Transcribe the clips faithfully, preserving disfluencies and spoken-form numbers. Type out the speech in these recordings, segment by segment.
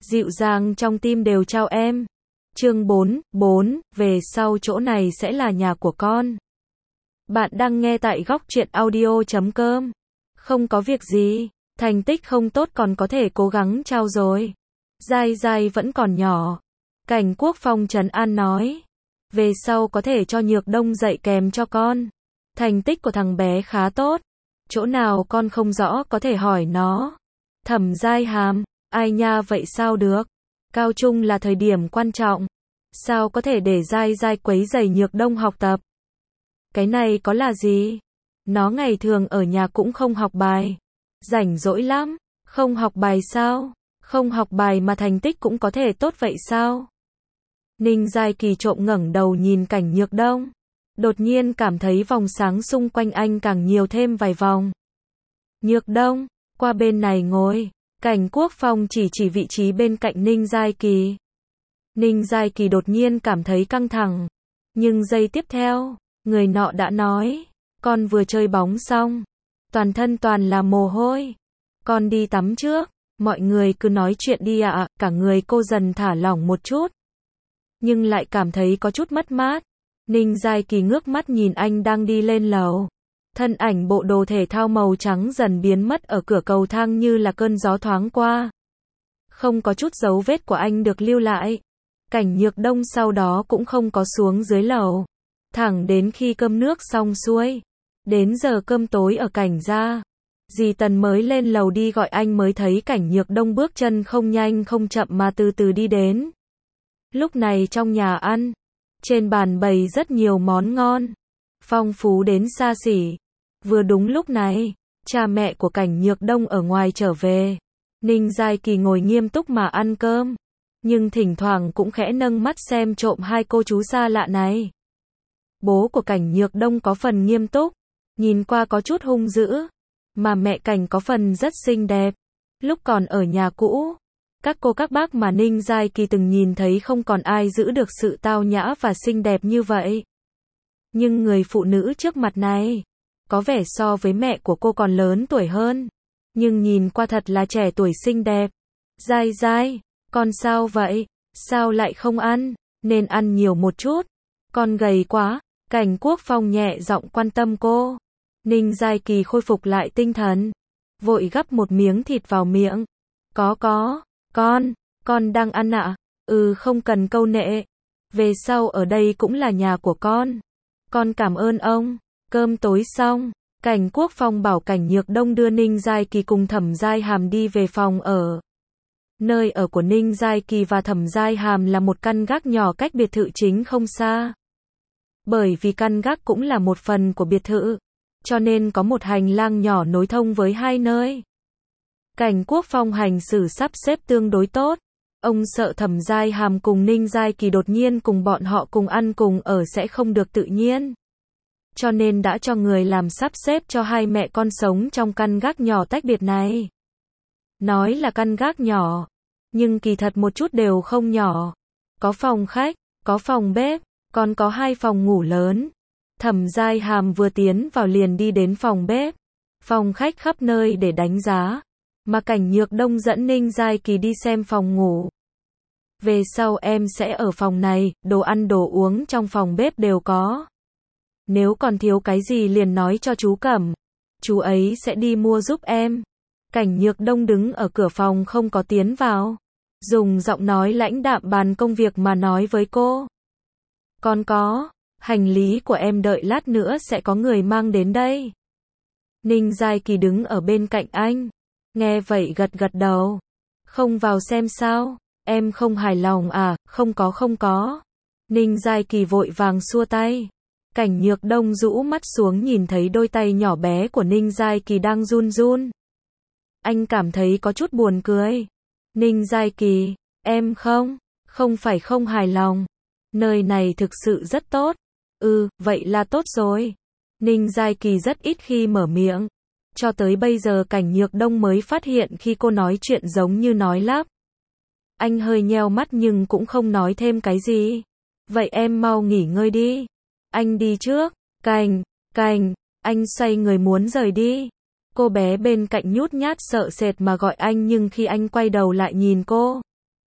dịu dàng trong tim đều chào em. Chương bốn, bốn, về sau chỗ này sẽ là nhà của con. Bạn đang nghe tại góc truyện audio chấm com. Không có việc gì, thành tích không tốt còn có thể cố gắng trao dồi. Giai Giai vẫn còn nhỏ. Cảnh Quốc Phong trấn an nói. Về sau có thể cho Nhược Đông dạy kèm cho con. Thành tích của thằng bé khá tốt. Chỗ nào con không rõ có thể hỏi nó. Thẩm Giai Hàm, ai nha vậy sao được? Cao trung là thời điểm quan trọng. Sao có thể để Giai Giai quấy rầy Nhược Đông học tập? Cái này có là gì? Nó ngày thường ở nhà cũng không học bài. Rảnh rỗi lắm. Không học bài sao? Không học bài mà thành tích cũng có thể tốt vậy sao? Ninh Giai Kỳ trộm ngẩng đầu nhìn Cảnh Nhược Đông. Đột nhiên cảm thấy vòng sáng xung quanh anh càng nhiều thêm vài vòng. Nhược Đông, qua bên này ngồi. Cảnh Quốc Phong chỉ chỉ vị trí bên cạnh Ninh Giai Kỳ. Ninh Giai Kỳ đột nhiên cảm thấy căng thẳng. Nhưng giây tiếp theo, người nọ đã nói, con vừa chơi bóng xong. Toàn thân toàn là mồ hôi. Con đi tắm trước. Mọi người cứ nói chuyện đi ạ. À. Cả người cô dần thả lỏng một chút. Nhưng lại cảm thấy có chút mất mát. Ninh Giai Kỳ ngước mắt nhìn anh đang đi lên lầu. Thân ảnh bộ đồ thể thao màu trắng dần biến mất ở cửa cầu thang như là cơn gió thoáng qua. Không có chút dấu vết của anh được lưu lại. Cảnh Nhược Đông sau đó cũng không có xuống dưới lầu. Thẳng đến khi cơm nước xong xuôi. Đến giờ cơm tối ở Cảnh gia. Dì Tần mới lên lầu đi gọi anh mới thấy Cảnh Nhược Đông bước chân không nhanh không chậm mà từ từ đi đến. Lúc này trong nhà ăn. Trên bàn bày rất nhiều món ngon. Phong phú đến xa xỉ. Vừa đúng lúc này, cha mẹ của Cảnh Nhược Đông ở ngoài trở về. Ninh Giai Kỳ ngồi nghiêm túc mà ăn cơm. Nhưng thỉnh thoảng cũng khẽ nâng mắt xem trộm hai cô chú xa lạ này. Bố của Cảnh Nhược Đông có phần nghiêm túc. Nhìn qua có chút hung dữ. Mà mẹ Cảnh có phần rất xinh đẹp. Lúc còn ở nhà cũ. Các cô các bác mà Ninh Giai Kỳ từng nhìn thấy không còn ai giữ được sự tao nhã và xinh đẹp như vậy. Nhưng người phụ nữ trước mặt này, có vẻ so với mẹ của cô còn lớn tuổi hơn. Nhưng nhìn qua thật là trẻ tuổi xinh đẹp. Giai Giai, con sao vậy? Sao lại không ăn? Nên ăn nhiều một chút. Con gầy quá. Cảnh Quốc Phong nhẹ giọng quan tâm cô. Ninh Giai Kỳ khôi phục lại tinh thần. Vội gắp một miếng thịt vào miệng. Có có. Con, con đang ăn ạ. À? Ừ không cần câu nệ. Về sau ở đây cũng là nhà của con. Con cảm ơn ông. Cơm tối xong. Cảnh Quốc Phong bảo Cảnh Nhược Đông đưa Ninh Giai Kỳ cùng Thẩm Giai Hàm đi về phòng ở. Nơi ở của Ninh Giai Kỳ và Thẩm Giai Hàm là một căn gác nhỏ cách biệt thự chính không xa. Bởi vì căn gác cũng là một phần của biệt thự. Cho nên có một hành lang nhỏ nối thông với hai nơi. Cảnh Quốc Phong hành xử sắp xếp tương đối tốt. Ông sợ Thẩm Giai Hàm cùng Ninh Giai Kỳ đột nhiên cùng bọn họ cùng ăn cùng ở sẽ không được tự nhiên. Cho nên đã cho người làm sắp xếp cho hai mẹ con sống trong căn gác nhỏ tách biệt này. Nói là căn gác nhỏ, nhưng kỳ thật một chút đều không nhỏ. Có phòng khách, có phòng bếp, còn có hai phòng ngủ lớn. Thẩm Giai Hàm vừa tiến vào liền đi đến phòng bếp. Phòng khách khắp nơi để đánh giá. Mà Cảnh Nhược Đông dẫn Ninh Giai Kỳ đi xem phòng ngủ. Về sau em sẽ ở phòng này, đồ ăn đồ uống trong phòng bếp đều có. Nếu còn thiếu cái gì liền nói cho chú Cẩm. Chú ấy sẽ đi mua giúp em. Cảnh Nhược Đông đứng ở cửa phòng không có tiến vào. Dùng giọng nói lãnh đạm bàn công việc mà nói với cô. Con có, hành lý của em đợi lát nữa sẽ có người mang đến đây. Ninh Giai Kỳ đứng ở bên cạnh anh. Nghe vậy gật gật đầu. Không vào xem sao? Em không hài lòng à? Không có không có. Ninh Giai Kỳ vội vàng xua tay. Cảnh Nhược Đông rũ mắt xuống nhìn thấy đôi tay nhỏ bé của Ninh Giai Kỳ đang run run. Anh cảm thấy có chút buồn cười. Ninh Giai Kỳ, em không, không phải không hài lòng. Nơi này thực sự rất tốt. Ừ, vậy là tốt rồi. Ninh Giai Kỳ rất ít khi mở miệng. Cho tới bây giờ Cảnh Nhược Đông mới phát hiện khi cô nói chuyện giống như nói lắp. Anh hơi nheo mắt nhưng cũng không nói thêm cái gì. Vậy em mau nghỉ ngơi đi. Anh đi trước. Cảnh, Cảnh, anh xoay người muốn rời đi. Cô bé bên cạnh nhút nhát sợ sệt mà gọi anh nhưng khi anh quay đầu lại nhìn cô.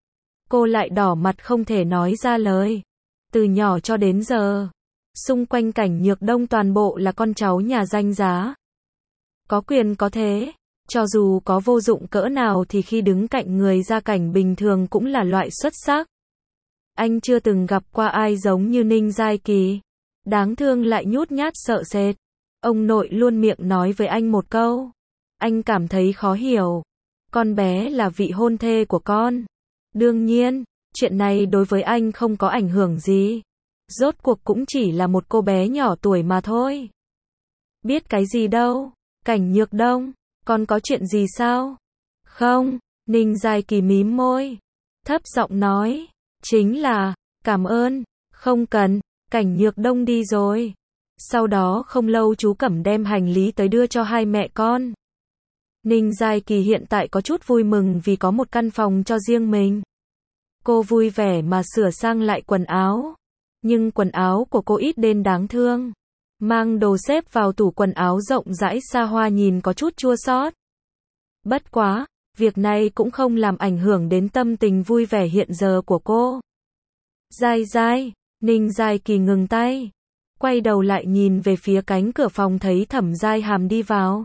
Cô lại đỏ mặt không thể nói ra lời. Từ nhỏ cho đến giờ, xung quanh Cảnh Nhược Đông toàn bộ là con cháu nhà danh giá. Có quyền có thế, cho dù có vô dụng cỡ nào thì khi đứng cạnh người gia cảnh bình thường cũng là loại xuất sắc. Anh chưa từng gặp qua ai giống như Ninh Giai Kỳ. Đáng thương lại nhút nhát sợ sệt. Ông nội luôn miệng nói với anh một câu. Anh cảm thấy khó hiểu. Con bé là vị hôn thê của con. Đương nhiên, chuyện này đối với anh không có ảnh hưởng gì. Rốt cuộc cũng chỉ là một cô bé nhỏ tuổi mà thôi. Biết cái gì đâu. Cảnh Nhược Đông, con có chuyện gì sao? Không, Ninh Giai Kỳ mím môi. Thấp giọng nói. Chính là, cảm ơn, không cần, Cảnh Nhược Đông đi rồi. Sau đó không lâu chú Cẩm đem hành lý tới đưa cho hai mẹ con. Ninh Giai Kỳ hiện tại có chút vui mừng vì có một căn phòng cho riêng mình. Cô vui vẻ mà sửa sang lại quần áo. Nhưng quần áo của cô ít đến đáng thương. Mang đồ xếp vào tủ quần áo rộng rãi xa hoa nhìn có chút chua xót. Bất quá, việc này cũng không làm ảnh hưởng đến tâm tình vui vẻ hiện giờ của cô. Giai Giai, Ninh Giai Kỳ ngừng tay. Quay đầu lại nhìn về phía cánh cửa phòng thấy Thẩm Giai Hàm đi vào.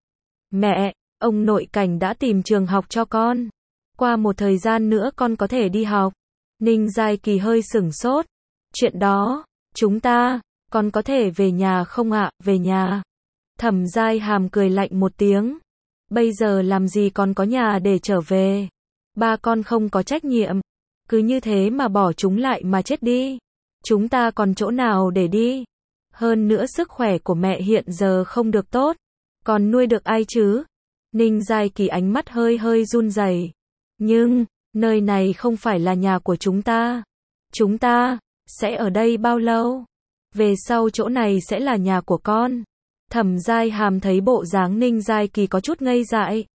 Mẹ, ông nội Cảnh đã tìm trường học cho con. Qua một thời gian nữa con có thể đi học. Ninh Giai Kỳ hơi sửng sốt. Chuyện đó, chúng ta, con có thể về nhà không ạ? Về nhà. Thẩm Giai Hàm cười lạnh một tiếng. Bây giờ làm gì còn có nhà để trở về. Ba con không có trách nhiệm. Cứ như thế mà bỏ chúng lại mà chết đi. Chúng ta còn chỗ nào để đi. Hơn nữa sức khỏe của mẹ hiện giờ không được tốt. Còn nuôi được ai chứ? Ninh Giai Kỳ ánh mắt hơi hơi run rẩy. Nhưng, nơi này không phải là nhà của chúng ta. Chúng ta, sẽ ở đây bao lâu? Về sau chỗ này sẽ là nhà của con. Thẩm Giai Hàm thấy bộ dáng Ninh Giai Kỳ có chút ngây dại.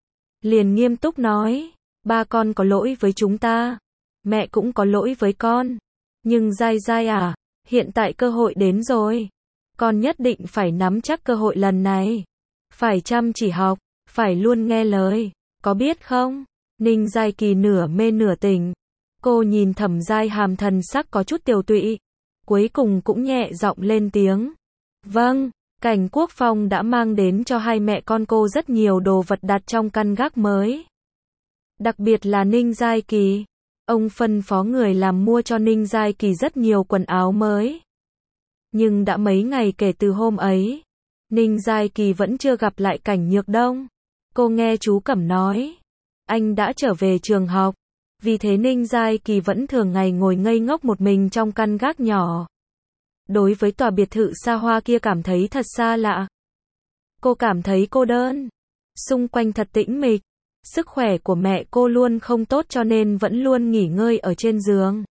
Liền nghiêm túc nói. Ba con có lỗi với chúng ta. Mẹ cũng có lỗi với con. Nhưng Giai Giai à, hiện tại cơ hội đến rồi. Con nhất định phải nắm chắc cơ hội lần này. Phải chăm chỉ học, phải luôn nghe lời. Có biết không? Ninh Giai Kỳ nửa mê nửa tỉnh. Cô nhìn Thẩm Giai Hàm thần sắc có chút tiều tụy. Cuối cùng cũng nhẹ giọng lên tiếng. Vâng, Cảnh Quốc Phong đã mang đến cho hai mẹ con cô rất nhiều đồ vật đặt trong căn gác mới. Đặc biệt là Ninh Giai Kỳ. Ông phân phó người làm mua cho Ninh Giai Kỳ rất nhiều quần áo mới. Nhưng đã mấy ngày kể từ hôm ấy, Ninh Giai Kỳ vẫn chưa gặp lại Cảnh Nhược Đông. Cô nghe chú Cẩm nói, anh đã trở về trường học. Vì thế Ninh Giai Kỳ vẫn thường ngày ngồi ngây ngốc một mình trong căn gác nhỏ. Đối với tòa biệt thự xa hoa kia cảm thấy thật xa lạ. Cô cảm thấy cô đơn. Xung quanh thật tĩnh mịch. Sức khỏe của mẹ cô luôn không tốt cho nên vẫn luôn nghỉ ngơi ở trên giường.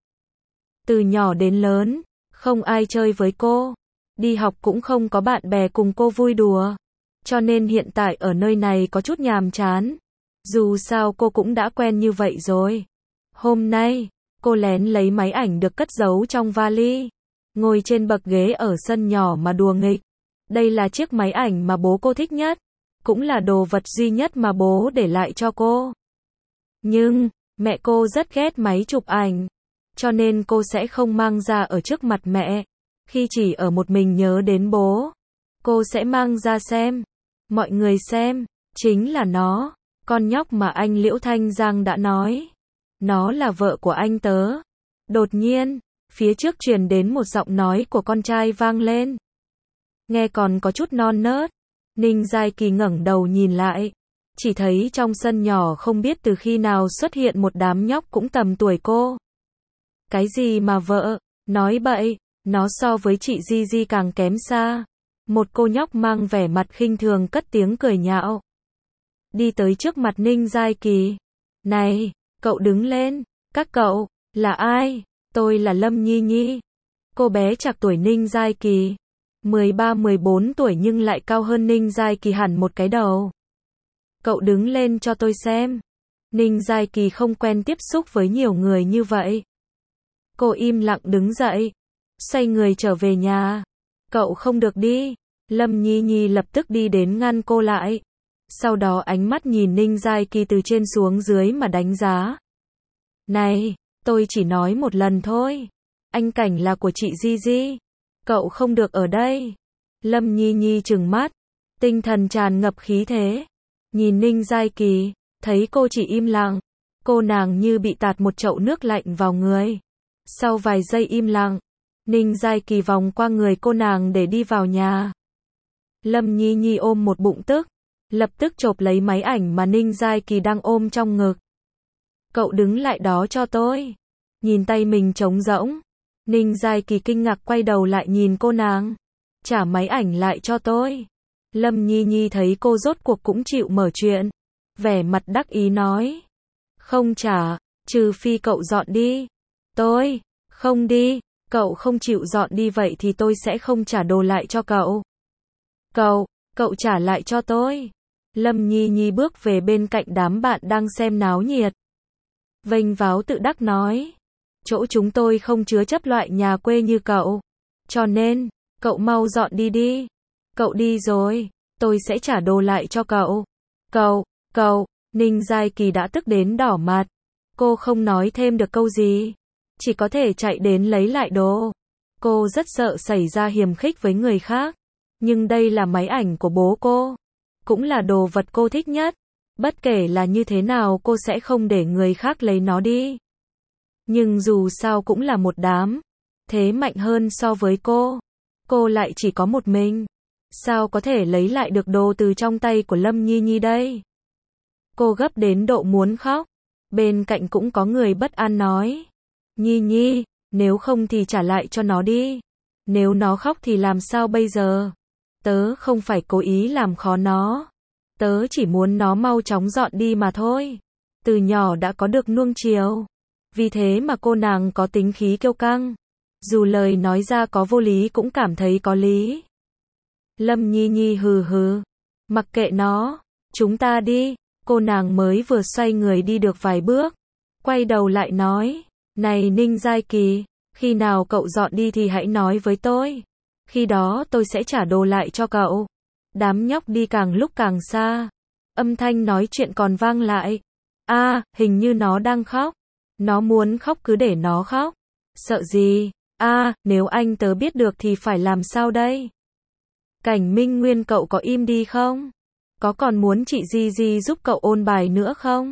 Từ nhỏ đến lớn, không ai chơi với cô. Đi học cũng không có bạn bè cùng cô vui đùa. Cho nên hiện tại ở nơi này có chút nhàm chán. Dù sao cô cũng đã quen như vậy rồi. Hôm nay, cô lén lấy máy ảnh được cất giấu trong vali. Ngồi trên bậc ghế ở sân nhỏ mà đùa nghịch. Đây là chiếc máy ảnh mà bố cô thích nhất. Cũng là đồ vật duy nhất mà bố để lại cho cô. Nhưng, mẹ cô rất ghét máy chụp ảnh. Cho nên cô sẽ không mang ra ở trước mặt mẹ. Khi chỉ ở một mình nhớ đến bố, cô sẽ mang ra xem. Mọi người xem, chính là nó. Con nhóc mà anh Liễu Thanh Giang đã nói. Nó là vợ của anh tớ. Đột nhiên, phía trước truyền đến một giọng nói của con trai vang lên. Nghe còn có chút non nớt. Ninh Giai Kỳ ngẩng đầu nhìn lại. Chỉ thấy trong sân nhỏ không biết từ khi nào xuất hiện một đám nhóc cũng tầm tuổi cô. Cái gì mà vợ, nói bậy, nó so với chị Di Di càng kém xa. Một cô nhóc mang vẻ mặt khinh thường cất tiếng cười nhạo. Đi tới trước mặt Ninh Giai Kỳ. Này, cậu đứng lên, các cậu, là ai? Tôi là Lâm Nhi Nhi. Cô bé trạc tuổi Ninh Giai Kỳ. mười ba mười bốn tuổi nhưng lại cao hơn Ninh Giai Kỳ hẳn một cái đầu. Cậu đứng lên cho tôi xem. Ninh Giai Kỳ không quen tiếp xúc với nhiều người như vậy. Cô im lặng đứng dậy. Xoay người trở về nhà. Cậu không được đi. Lâm Nhi Nhi lập tức đi đến ngăn cô lại. Sau đó ánh mắt nhìn Ninh Giai Kỳ từ trên xuống dưới mà đánh giá. Này, tôi chỉ nói một lần thôi. Anh Cảnh là của chị Di Di. Cậu không được ở đây. Lâm Nhi Nhi trừng mắt, tinh thần tràn ngập khí thế. Nhìn Ninh Giai Kỳ, thấy cô chỉ im lặng. Cô nàng như bị tạt một chậu nước lạnh vào người. Sau vài giây im lặng, Ninh Giai Kỳ vòng qua người cô nàng để đi vào nhà. Lâm Nhi Nhi ôm một bụng tức, lập tức chộp lấy máy ảnh mà Ninh Giai Kỳ đang ôm trong ngực. Cậu đứng lại đó cho tôi. Nhìn tay mình trống rỗng, Ninh Giai Kỳ kinh ngạc quay đầu lại nhìn cô nàng. Trả máy ảnh lại cho tôi. Lâm Nhi Nhi thấy cô rốt cuộc cũng chịu mở chuyện. Vẻ mặt đắc ý nói. Không trả, trừ phi cậu dọn đi. Tôi, không đi, cậu không chịu dọn đi vậy thì tôi sẽ không trả đồ lại cho cậu. Cậu, cậu trả lại cho tôi. Lâm Nhi Nhi bước về bên cạnh đám bạn đang xem náo nhiệt. Vênh váo tự đắc nói. Chỗ chúng tôi không chứa chấp loại nhà quê như cậu. Cho nên, cậu mau dọn đi đi. Cậu đi rồi, tôi sẽ trả đồ lại cho cậu. Cậu, cậu, Ninh Giai Kỳ đã tức đến đỏ mặt. Cô không nói thêm được câu gì. Chỉ có thể chạy đến lấy lại đồ. Cô rất sợ xảy ra hiềm khích với người khác. Nhưng đây là máy ảnh của bố cô. Cũng là đồ vật cô thích nhất. Bất kể là như thế nào cô sẽ không để người khác lấy nó đi. Nhưng dù sao cũng là một đám. Thế mạnh hơn so với cô. Cô lại chỉ có một mình. Sao có thể lấy lại được đồ từ trong tay của Lâm Nhi Nhi đây? Cô gấp đến độ muốn khóc. Bên cạnh cũng có người bất an nói. Nhi Nhi, nếu không thì trả lại cho nó đi. Nếu nó khóc thì làm sao bây giờ? Tớ không phải cố ý làm khó nó. Tớ chỉ muốn nó mau chóng dọn đi mà thôi. Từ nhỏ đã có được nuông chiều. Vì thế mà cô nàng có tính khí kiêu căng. Dù lời nói ra có vô lý cũng cảm thấy có lý. Lâm Nhi Nhi hừ hừ. Mặc kệ nó. Chúng ta đi. Cô nàng mới vừa xoay người đi được vài bước. Quay đầu lại nói. Này Ninh Giai Kỳ. Khi nào cậu dọn đi thì hãy nói với tôi. Khi đó tôi sẽ trả đồ lại cho cậu. Đám nhóc đi càng lúc càng xa. Âm thanh nói chuyện còn vang lại. A, à, hình như nó đang khóc. Nó muốn khóc cứ để nó khóc. Sợ gì? A, à, nếu anh tớ biết được thì phải làm sao đây? Cảnh Minh Nguyên cậu có im đi không? Có còn muốn chị Di Di giúp cậu ôn bài nữa không?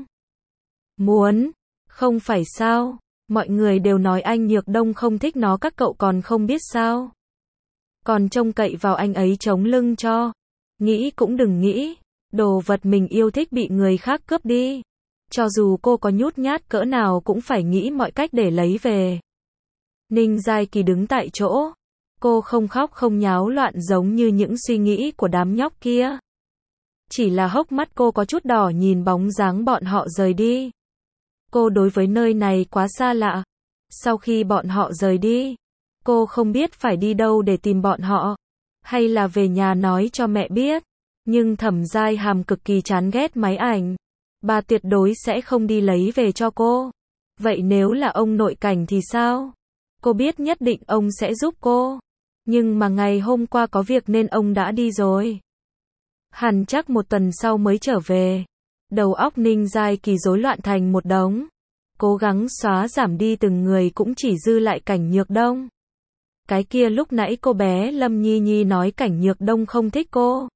Muốn. Không phải sao? Mọi người đều nói anh Nhược Đông không thích nó, các cậu còn không biết sao? Còn trông cậy vào anh ấy chống lưng cho. Nghĩ cũng đừng nghĩ. Đồ vật mình yêu thích bị người khác cướp đi. Cho dù cô có nhút nhát cỡ nào cũng phải nghĩ mọi cách để lấy về. Ninh Giai Kỳ đứng tại chỗ. Cô không khóc không nháo loạn giống như những suy nghĩ của đám nhóc kia. Chỉ là hốc mắt cô có chút đỏ nhìn bóng dáng bọn họ rời đi. Cô đối với nơi này quá xa lạ. Sau khi bọn họ rời đi, cô không biết phải đi đâu để tìm bọn họ. Hay là về nhà nói cho mẹ biết. Nhưng Thẩm Giai Hàm cực kỳ chán ghét máy ảnh. Bà tuyệt đối sẽ không đi lấy về cho cô. Vậy nếu là ông nội Cảnh thì sao? Cô biết nhất định ông sẽ giúp cô. Nhưng mà ngày hôm qua có việc nên ông đã đi rồi. Hẳn chắc một tuần sau mới trở về. Đầu óc Ninh Giai Kỳ rối loạn thành một đống. Cố gắng xóa giảm đi từng người cũng chỉ dư lại Cảnh Nhược Đông. Cái kia lúc nãy cô bé Lâm Nhi Nhi nói Cảnh Nhược Đông không thích cô.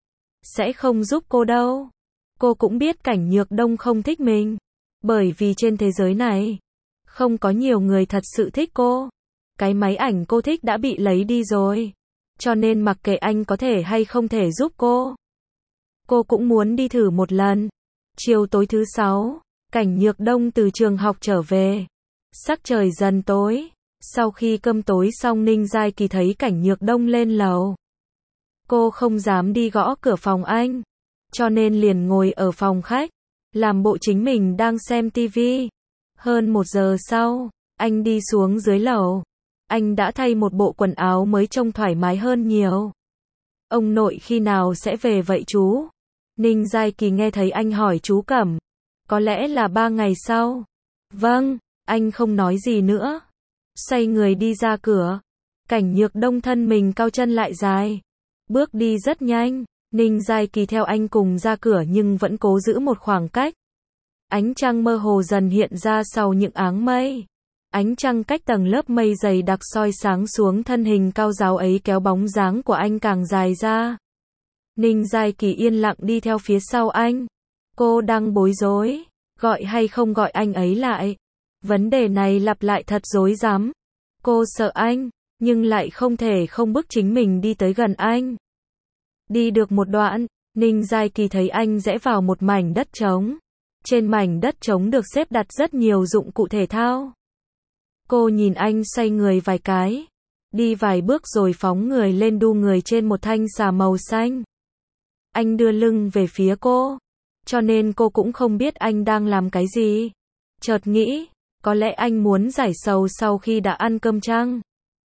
Sẽ không giúp cô đâu. Cô cũng biết Cảnh Nhược Đông không thích mình. Bởi vì trên thế giới này, không có nhiều người thật sự thích cô. Cái máy ảnh cô thích đã bị lấy đi rồi. Cho nên mặc kệ anh có thể hay không thể giúp cô. Cô cũng muốn đi thử một lần. Chiều tối thứ sáu, Cảnh Nhược Đông từ trường học trở về. Sắc trời dần tối. Sau khi cơm tối xong Ninh Giai Kỳ thấy Cảnh Nhược Đông lên lầu. Cô không dám đi gõ cửa phòng anh. Cho nên liền ngồi ở phòng khách. Làm bộ chính mình đang xem tivi. Hơn một giờ sau, anh đi xuống dưới lầu. Anh đã thay một bộ quần áo mới trông thoải mái hơn nhiều. Ông nội khi nào sẽ về vậy chú? Ninh Giai Kỳ nghe thấy anh hỏi chú Cẩm. Có lẽ là ba ngày sau. Vâng, anh không nói gì nữa. Xoay người đi ra cửa. Cảnh Nhược Đông thân mình cao chân lại dài. Bước đi rất nhanh. Ninh Giai Kỳ theo anh cùng ra cửa nhưng vẫn cố giữ một khoảng cách. Ánh trăng mơ hồ dần hiện ra sau những áng mây. Ánh trăng cách tầng lớp mây dày đặc soi sáng xuống thân hình cao ráo ấy kéo bóng dáng của anh càng dài ra. Ninh Giai Kỳ yên lặng đi theo phía sau anh. Cô đang bối rối, gọi hay không gọi anh ấy lại. Vấn đề này lặp lại thật rối rắm. Cô sợ anh, nhưng lại không thể không bức chính mình đi tới gần anh. Đi được một đoạn, Ninh Giai Kỳ thấy anh rẽ vào một mảnh đất trống. Trên mảnh đất trống được xếp đặt rất nhiều dụng cụ thể thao. Cô nhìn anh xoay người vài cái, đi vài bước rồi phóng người lên đu người trên một thanh xà màu xanh. Anh đưa lưng về phía cô, cho nên cô cũng không biết anh đang làm cái gì. Chợt nghĩ, có lẽ anh muốn giải sầu sau khi đã ăn cơm chăng?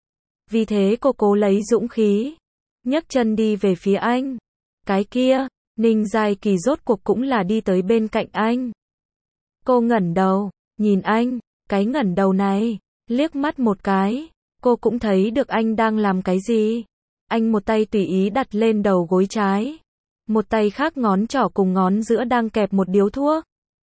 Vì thế cô cố lấy dũng khí, nhấc chân đi về phía anh. Cái kia, Ninh Giai Kỳ rốt cuộc cũng là đi tới bên cạnh anh. Cô ngẩng đầu, nhìn anh, cái ngẩng đầu này, liếc mắt một cái, cô cũng thấy được anh đang làm cái gì. Anh một tay tùy ý đặt lên đầu gối trái, một tay khác ngón trỏ cùng ngón giữa đang kẹp một điếu thuốc.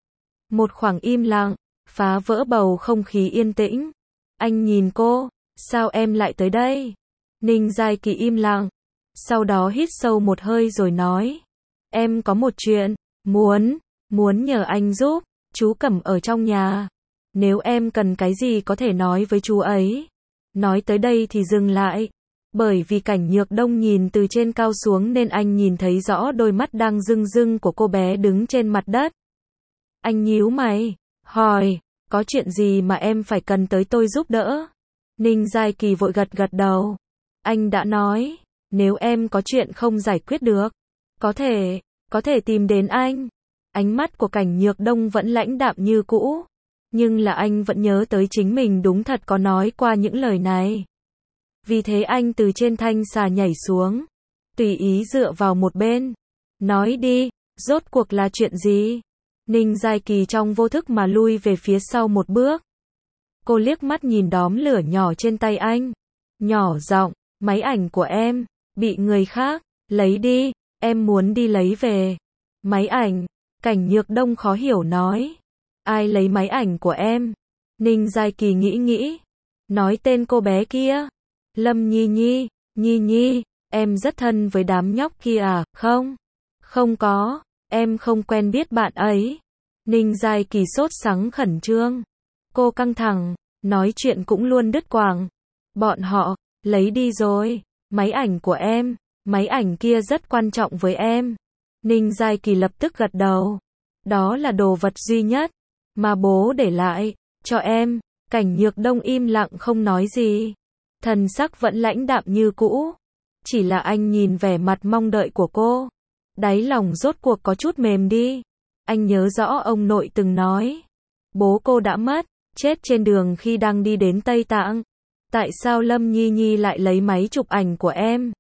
Một khoảng im lặng, phá vỡ bầu không khí yên tĩnh. Anh nhìn cô, sao em lại tới đây? Ninh Giai Kỳ im lặng, sau đó hít sâu một hơi rồi nói, em có một chuyện, muốn, muốn nhờ anh giúp, chú Cẩm ở trong nhà. Nếu em cần cái gì có thể nói với chú ấy. Nói tới đây thì dừng lại, bởi vì Cảnh Nhược Đông nhìn từ trên cao xuống nên anh nhìn thấy rõ đôi mắt đang rưng rưng của cô bé đứng trên mặt đất. Anh nhíu mày, hỏi, có chuyện gì mà em phải cần tới tôi giúp đỡ? Ninh Giai Kỳ vội gật gật đầu. Anh đã nói, nếu em có chuyện không giải quyết được, có thể, có thể tìm đến anh. Ánh mắt của Cảnh Nhược Đông vẫn lãnh đạm như cũ, nhưng là anh vẫn nhớ tới chính mình đúng thật có nói qua những lời này. Vì thế anh từ trên thanh xà nhảy xuống, tùy ý dựa vào một bên. Nói đi, rốt cuộc là chuyện gì? Ninh Giai Kỳ trong vô thức mà lui về phía sau một bước. Cô liếc mắt nhìn đóm lửa nhỏ trên tay anh. Nhỏ giọng, máy ảnh của em, bị người khác lấy đi, em muốn đi lấy về. Máy ảnh, Cảnh Nhược Đông khó hiểu nói. Ai lấy máy ảnh của em? Ninh Giai Kỳ nghĩ nghĩ, nói tên cô bé kia. Lâm Nhi Nhi, Nhi Nhi, em rất thân với đám nhóc kia à? Không, không có, em không quen biết bạn ấy. Ninh Giai Kỳ sốt sắng khẩn trương. Cô căng thẳng, nói chuyện cũng luôn đứt quãng. Bọn họ, lấy đi rồi, máy ảnh của em, máy ảnh kia rất quan trọng với em. Ninh Giai Kỳ lập tức gật đầu. Đó là đồ vật duy nhất mà bố để lại cho em. Cảnh Nhược Đông im lặng không nói gì, thần sắc vẫn lãnh đạm như cũ. Chỉ là anh nhìn vẻ mặt mong đợi của cô, đáy lòng rốt cuộc có chút mềm đi. Anh nhớ rõ ông nội từng nói, bố cô đã mất, chết trên đường khi đang đi đến Tây Tạng. Tại sao Lâm Nhi Nhi lại lấy máy chụp ảnh của em?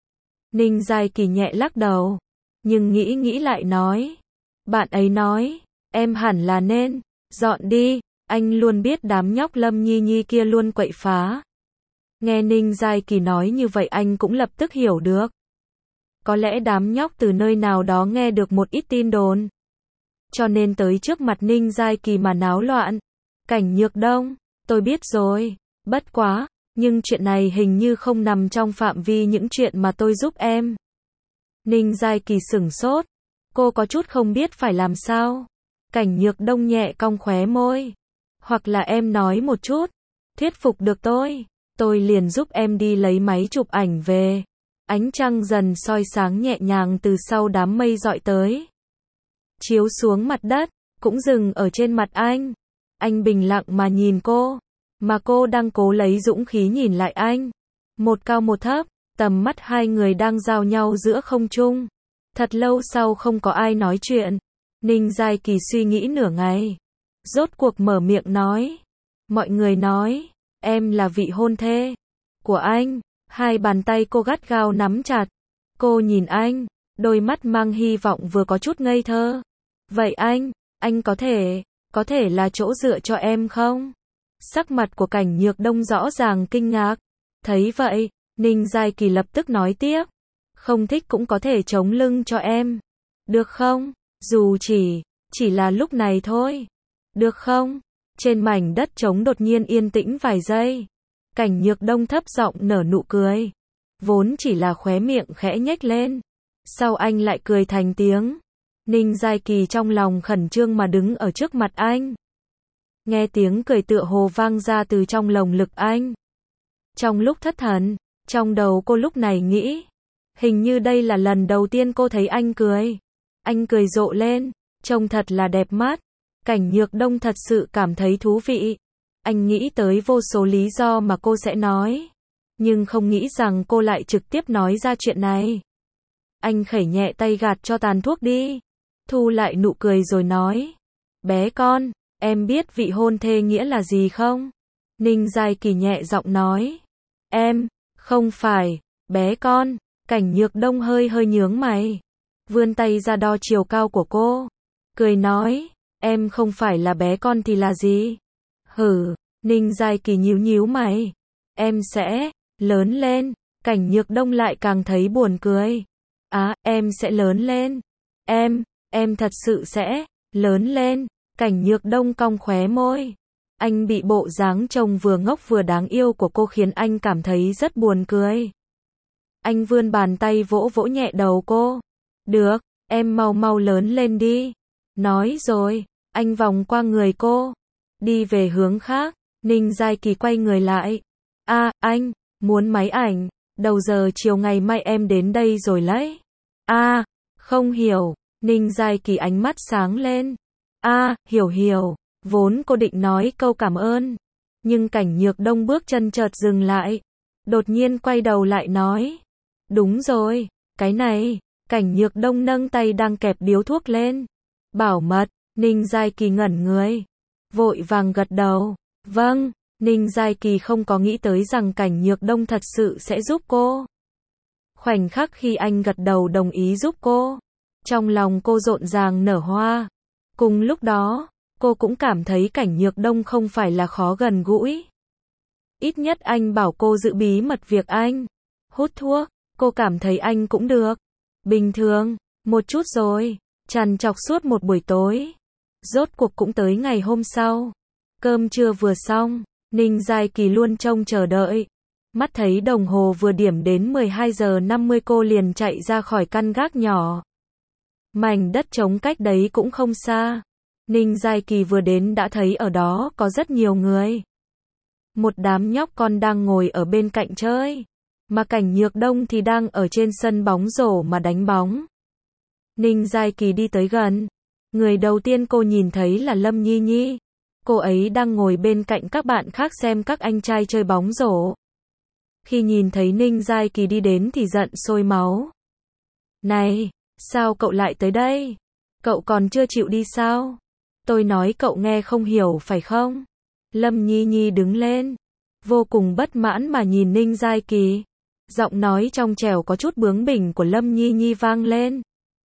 Ninh Giai Kỳ nhẹ lắc đầu, nhưng nghĩ nghĩ lại nói, bạn ấy nói, em hẳn là nên dọn đi, anh luôn biết đám nhóc Lâm Nhi Nhi kia luôn quậy phá. Nghe Ninh Giai Kỳ nói như vậy anh cũng lập tức hiểu được. Có lẽ đám nhóc từ nơi nào đó nghe được một ít tin đồn, cho nên tới trước mặt Ninh Giai Kỳ mà náo loạn. Cảnh Nhược Đông, tôi biết rồi, bất quá, nhưng chuyện này hình như không nằm trong phạm vi những chuyện mà tôi giúp em. Ninh Giai Kỳ sửng sốt, cô có chút không biết phải làm sao. Cảnh Nhược Đông nhẹ cong khóe môi, hoặc là em nói một chút, thuyết phục được tôi, tôi liền giúp em đi lấy máy chụp ảnh về. Ánh trăng dần soi sáng nhẹ nhàng từ sau đám mây dọi tới, chiếu xuống mặt đất, cũng dừng ở trên mặt anh. Anh bình lặng mà nhìn cô, mà cô đang cố lấy dũng khí nhìn lại anh. Một cao một thấp, tầm mắt hai người đang giao nhau giữa không trung. Thật lâu sau không có ai nói chuyện. Ninh Giai Kỳ suy nghĩ nửa ngày, rốt cuộc mở miệng nói, mọi người nói, em là vị hôn thê của anh. Hai bàn tay cô gắt gao nắm chặt. Cô nhìn anh, đôi mắt mang hy vọng vừa có chút ngây thơ. Vậy anh, anh có thể, có thể là chỗ dựa cho em không? Sắc mặt của Cảnh Nhược Đông rõ ràng kinh ngạc. Thấy vậy, Ninh Giai Kỳ lập tức nói tiếp, không thích cũng có thể chống lưng cho em, được không? Dù chỉ, Chỉ là lúc này thôi. Được không? Trên mảnh đất trống đột nhiên yên tĩnh vài giây. Cảnh Nhược Đông thấp giọng nở nụ cười. Vốn chỉ là khóe miệng khẽ nhếch lên. Sau anh lại cười thành tiếng. Ninh Giai Kỳ trong lòng khẩn trương mà đứng ở trước mặt anh. Nghe tiếng cười tựa hồ vang ra từ trong lồng ngực anh. Trong lúc thất thần, trong đầu cô lúc này nghĩ. Hình như đây là lần đầu tiên cô thấy anh cười. Anh cười rộ lên, trông thật là đẹp mắt. Cảnh Nhược Đông thật sự cảm thấy thú vị. Anh nghĩ tới vô số lý do mà cô sẽ nói. Nhưng không nghĩ rằng cô lại trực tiếp nói ra chuyện này. Anh khẩy nhẹ tay gạt cho tàn thuốc đi. Thu lại nụ cười rồi nói. Bé con, em biết vị hôn thê nghĩa là gì không? Ninh Giai Kỳ nhẹ giọng nói. Em, không phải, bé con. Cảnh Nhược Đông hơi hơi nhướng mày. Vươn tay ra đo chiều cao của cô. Cười nói. Em không phải là bé con thì là gì? Hử, Ninh Giai Kỳ nhíu nhíu mày. Em sẽ lớn lên. Cảnh Nhược Đông lại càng thấy buồn cười. Á, à, em sẽ lớn lên. Em, em thật sự sẽ lớn lên. Cảnh Nhược Đông cong khóe môi. Anh bị bộ dáng trông vừa ngốc vừa đáng yêu của cô khiến anh cảm thấy rất buồn cười. Anh vươn bàn tay vỗ vỗ nhẹ đầu cô. Được, em mau mau lớn lên đi. Nói rồi, anh vòng qua người cô. Đi về hướng khác, Ninh Giai Kỳ quay người lại. À, anh, muốn máy ảnh. Đầu giờ chiều ngày mai em đến đây rồi lấy. À, không hiểu. Ninh Giai Kỳ ánh mắt sáng lên. À, hiểu hiểu. Vốn cô định nói câu cảm ơn. Nhưng Cảnh Nhược Đông bước chân chợt dừng lại. Đột nhiên quay đầu lại nói. Đúng rồi, cái này. Cảnh Nhược Đông nâng tay đang kẹp điếu thuốc lên. Bảo mật. Ninh Giai Kỳ ngẩn người. Vội vàng gật đầu. Vâng. Ninh Giai Kỳ không có nghĩ tới rằng Cảnh Nhược Đông thật sự sẽ giúp cô. Khoảnh khắc khi anh gật đầu đồng ý giúp cô, trong lòng cô rộn ràng nở hoa. Cùng lúc đó, cô cũng cảm thấy Cảnh Nhược Đông không phải là khó gần gũi. Ít nhất anh bảo cô giữ bí mật việc anh hút thuốc, cô cảm thấy anh cũng được. Bình thường, một chút rồi, trằn trọc suốt một buổi tối. Rốt cuộc cũng tới ngày hôm sau. Cơm trưa vừa xong, Ninh Giai Kỳ luôn trông chờ đợi. Mắt thấy đồng hồ vừa điểm đến mười hai giờ năm mươi cô liền chạy ra khỏi căn gác nhỏ. Mảnh đất trống cách đấy cũng không xa. Ninh Giai Kỳ vừa đến đã thấy ở đó có rất nhiều người. Một đám nhóc con đang ngồi ở bên cạnh chơi. Mà Cảnh Nhược Đông thì đang ở trên sân bóng rổ mà đánh bóng. Ninh Giai Kỳ đi tới gần. Người đầu tiên cô nhìn thấy là Lâm Nhi Nhi. Cô ấy đang ngồi bên cạnh các bạn khác xem các anh trai chơi bóng rổ. Khi nhìn thấy Ninh Giai Kỳ đi đến thì giận sôi máu. Này, sao cậu lại tới đây? Cậu còn chưa chịu đi sao? Tôi nói cậu nghe không hiểu phải không? Lâm Nhi Nhi đứng lên, vô cùng bất mãn mà nhìn Ninh Giai Kỳ. Giọng nói trong trẻo có chút bướng bỉnh của Lâm Nhi Nhi vang lên.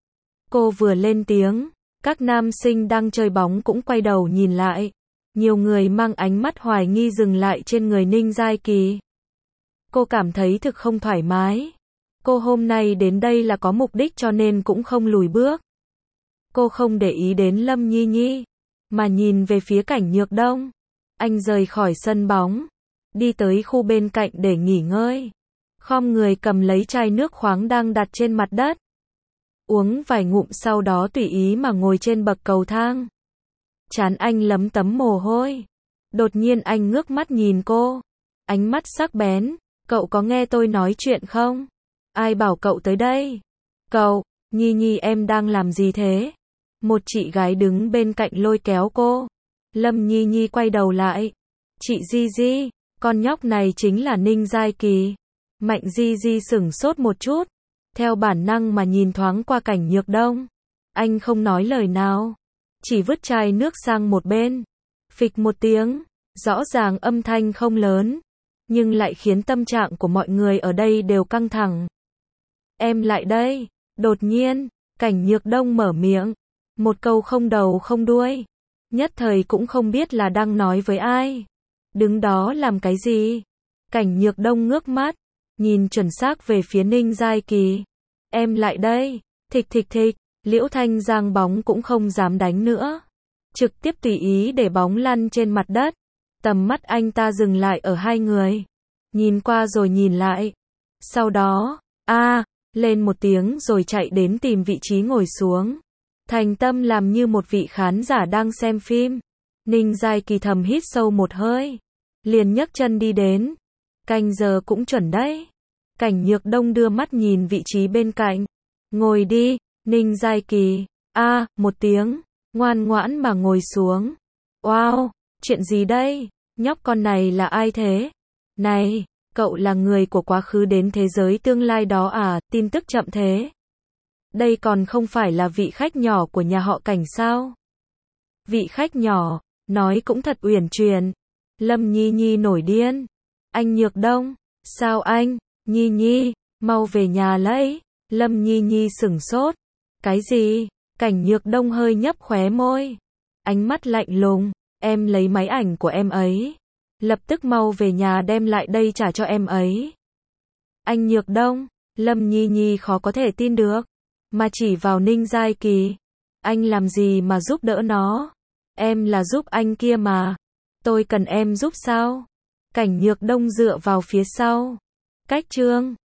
Cô vừa lên tiếng, các nam sinh đang chơi bóng cũng quay đầu nhìn lại. Nhiều người mang ánh mắt hoài nghi dừng lại trên người Ninh Giai Kỳ. Cô cảm thấy thực không thoải mái. Cô hôm nay đến đây là có mục đích cho nên cũng không lùi bước. Cô không để ý đến Lâm Nhi Nhi, mà nhìn về phía Cảnh Nhược Đông. Anh rời khỏi sân bóng, đi tới khu bên cạnh để nghỉ ngơi. Khom người cầm lấy chai nước khoáng đang đặt trên mặt đất. Uống vài ngụm sau đó tùy ý mà ngồi trên bậc cầu thang. Trán anh lấm tấm mồ hôi. Đột nhiên anh ngước mắt nhìn cô. Ánh mắt sắc bén. Cậu có nghe tôi nói chuyện không? Ai bảo cậu tới đây? Cậu, Nhi Nhi em đang làm gì thế? Một chị gái đứng bên cạnh lôi kéo cô. Lâm Nhi Nhi quay đầu lại. Chị Di Di, con nhóc này chính là Ninh Giai Kỳ. Mạnh Di Di sửng sốt một chút. Theo bản năng mà nhìn thoáng qua Cảnh Nhược Đông. Anh không nói lời nào. Chỉ vứt chai nước sang một bên. Phịch một tiếng. Rõ ràng âm thanh không lớn. Nhưng lại khiến tâm trạng của mọi người ở đây đều căng thẳng. Em lại đây. Đột nhiên, Cảnh Nhược Đông mở miệng. Một câu không đầu không đuôi. Nhất thời cũng không biết là đang nói với ai. Đứng đó làm cái gì? Cảnh Nhược Đông ngước mắt. Nhìn chuẩn xác về phía Ninh Giai Kỳ. Em lại đây. Thịch thịch thịch. Liễu Thanh Giang bóng cũng không dám đánh nữa. Trực tiếp tùy ý để bóng lăn trên mặt đất. Tầm mắt anh ta dừng lại ở hai người. Nhìn qua rồi nhìn lại. Sau đó, a lên một tiếng rồi chạy đến tìm vị trí ngồi xuống. Thành tâm làm như một vị khán giả đang xem phim. Ninh Giai Kỳ thầm hít sâu một hơi. Liền nhấc chân đi đến. Canh giờ cũng chuẩn đấy. Cảnh Nhược Đông đưa mắt nhìn vị trí bên cạnh. Ngồi đi, Ninh Giai Kỳ. A, một tiếng. Ngoan ngoãn mà ngồi xuống. Wow, chuyện gì đây? Nhóc con này là ai thế? Này, cậu là người của quá khứ đến thế giới tương lai đó à? Tin tức chậm thế. Đây còn không phải là vị khách nhỏ của nhà họ Cảnh sao? Vị khách nhỏ, nói cũng thật uyển chuyển. Lâm Nhi Nhi nổi điên. Anh Nhược Đông, sao anh? Nhi Nhi, mau về nhà lấy. Lâm Nhi Nhi sửng sốt. Cái gì? Cảnh Nhược Đông hơi nhấp khóe môi. Ánh mắt lạnh lùng. Em lấy máy ảnh của em ấy. Lập tức mau về nhà đem lại đây trả cho em ấy. Anh Nhược Đông, Lâm Nhi Nhi khó có thể tin được. Mà chỉ vào Ninh Giai Kỳ. Anh làm gì mà giúp đỡ nó? Em là giúp anh kia mà. Tôi cần em giúp sao? Cảnh Nhược Đông dựa vào phía sau. Cách chương